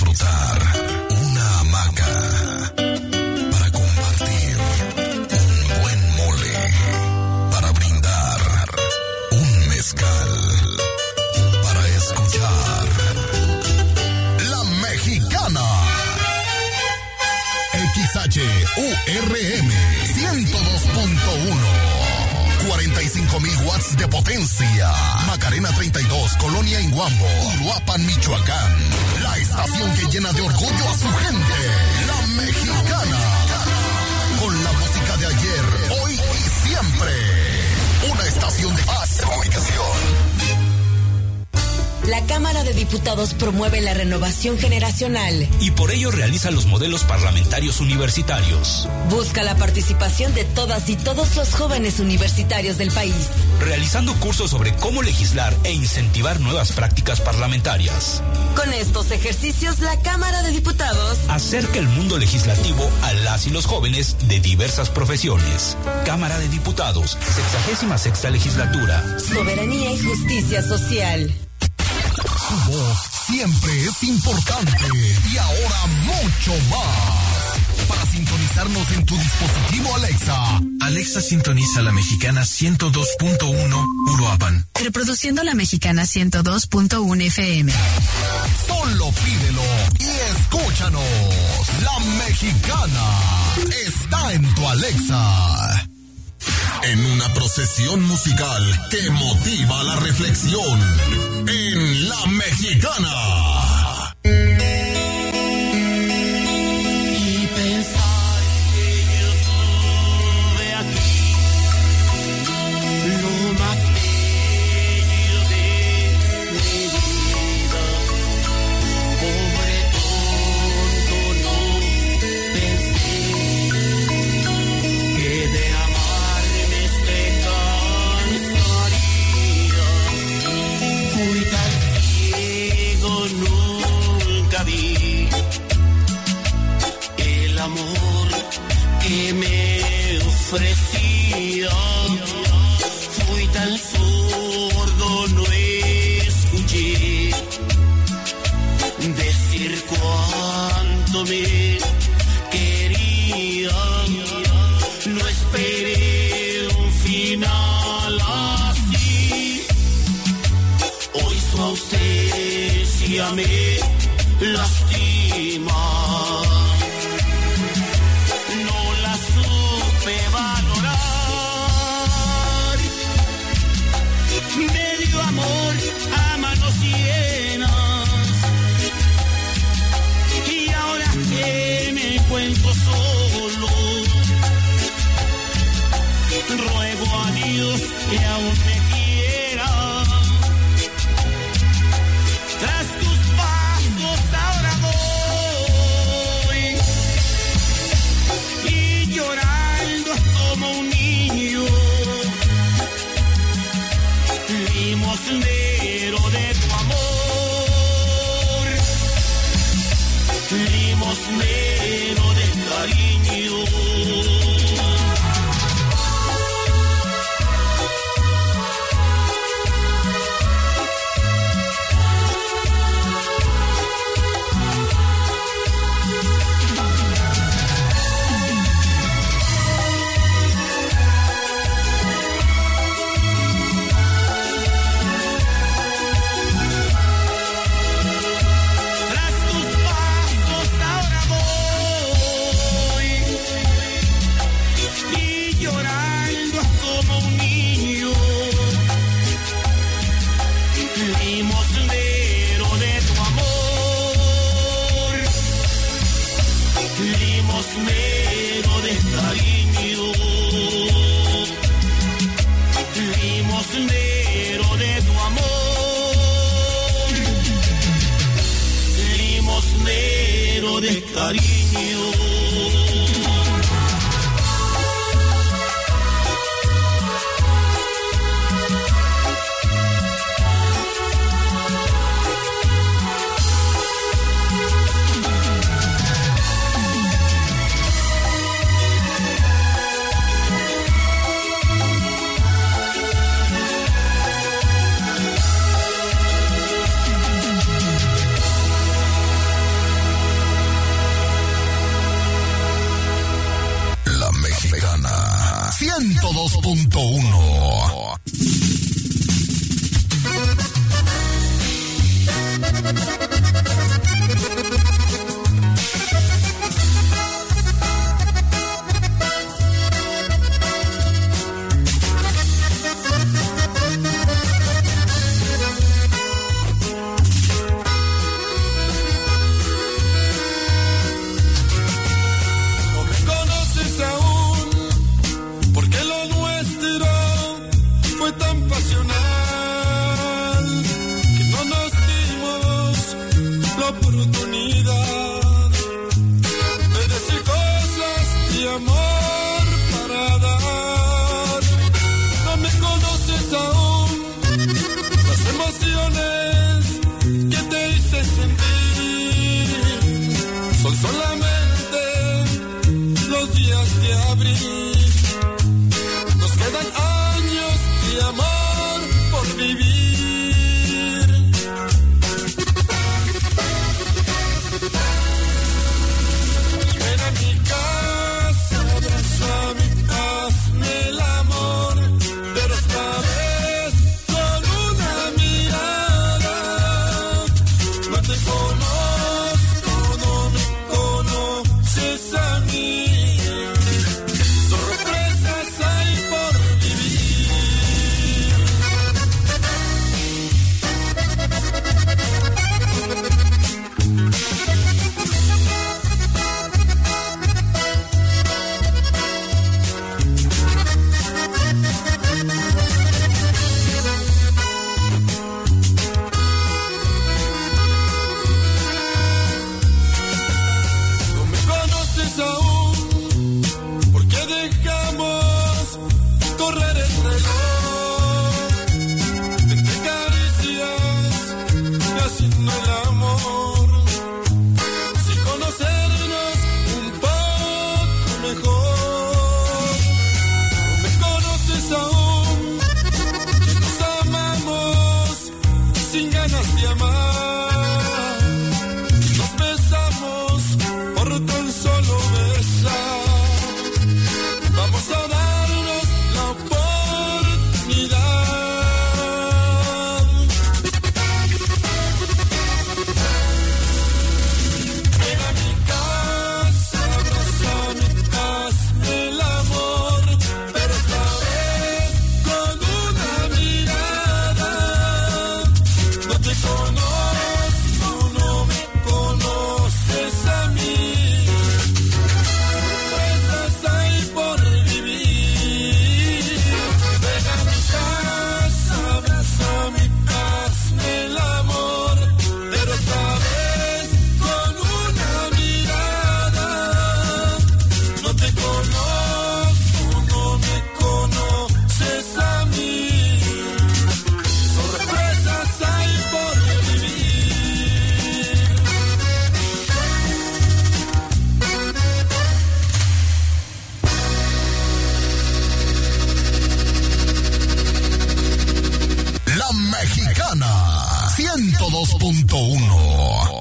disfrutar, una hamaca para compartir, un buen mole para brindar, un mezcal para escuchar. La Mexicana. XHURM 102.1. 45,000 watts de potencia. Macarena 32, Colonia Inguambo, Uruapan, Michoacán. La estación que llena de orgullo a su gente. La Mexicana. Con la música de ayer, hoy y siempre. Una estación de paz de comunicación. La Cámara de Diputados promueve la renovación generacional y por ello realiza los modelos parlamentarios universitarios. Busca la participación de todas y todos los jóvenes universitarios del país, realizando cursos sobre cómo legislar e incentivar nuevas prácticas parlamentarias. Con estos ejercicios, la Cámara de Diputados acerca el mundo legislativo a las y los jóvenes de diversas profesiones. Cámara de Diputados, 66ª legislatura. Soberanía y justicia social. Tu voz siempre es importante y ahora mucho más. Para sintonizarnos en tu dispositivo Alexa. Alexa, sintoniza La Mexicana 102.1 Uruapan. Reproduciendo La Mexicana 102.1 FM. Solo pídelo y escúchanos. La Mexicana está en tu Alexa. En una procesión musical que motiva la reflexión. En La Mexicana. Y pensar que yo tuve aquí lo más bello de mi vida. Pobre tonto, no pensé que de amarme se cansaría. Fui tan ciego, nunca vi el amor que me ofrecía. Fui tan sordo, no escuché decir cuánto me quería. No esperé un final así. Hoy su ausencia me lastima. No la supe valorar. Me dio amor a manos llenas. Y ahora que me encuentro solo, ruego a Dios que aún me quiera. Tras tus pasos ahora voy, y llorando como un niño, limosnero de tu amor, limosnero de cariño. Tras tus pasos ahora voy, y llorando como un niño, limosnero de tu amor, limosnero de cariño, limosnero de tu amor, limosnero de cariño. 102.1. Mexicana 102.1.